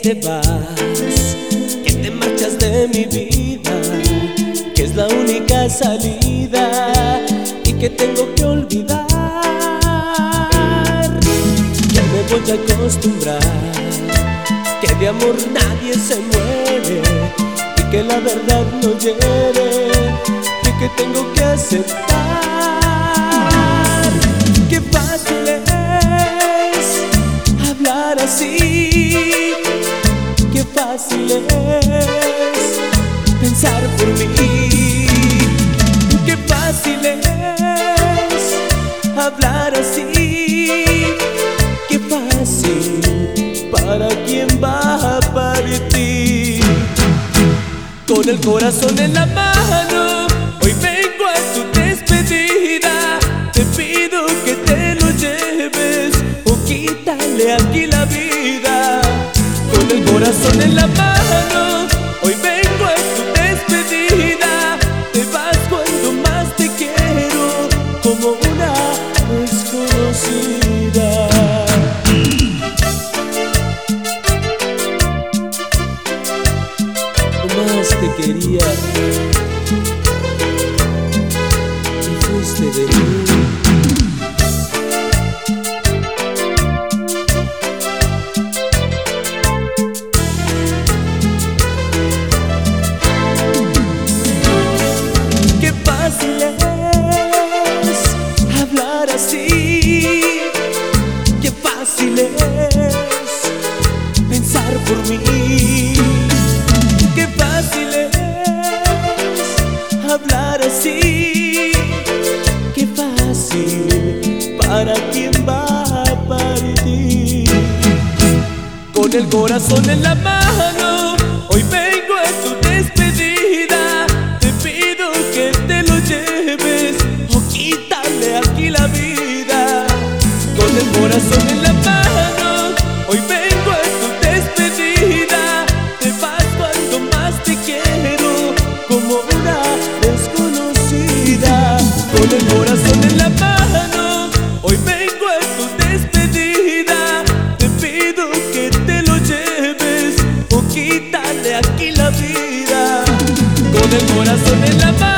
te vas, que te marchas de mi vida, que es la única salida y que tengo que olvidar, que me voy a acostumbrar, que de amor nadie se muere y que la verdad no hiere y que tengo que aceptar. Qué fácil es hablar así, qué fácil es pensar por mí, qué fácil es hablar así, qué fácil para quien va a partir. Con el corazón en la mano, hoy vengo a tu despedida. Te pido que te lo lleves o quítale aquí la vida. Con el corazón en la mano, hoy vengo a tu despedida. Te vas cuando más te quiero, como una desconocida. Más te quería y fuiste de mí. Qué fácil es hablar así, qué fácil es pensar por mí. Qué fácil es hablar así, qué fácil para quien va a partir. Con el corazón en la mano, hoy vengo a tu despedida. Te pido que te lo lleves o quítale aquí la vida. Con el corazón en la mano, hoy vengo a tu despedida. Te vas cuando más te quiero, como una desconocida. Con el corazón en la mano, hoy vengo a tu despedida. Te pido que te lo lleves o quítale aquí la vida. Con el corazón en la mano.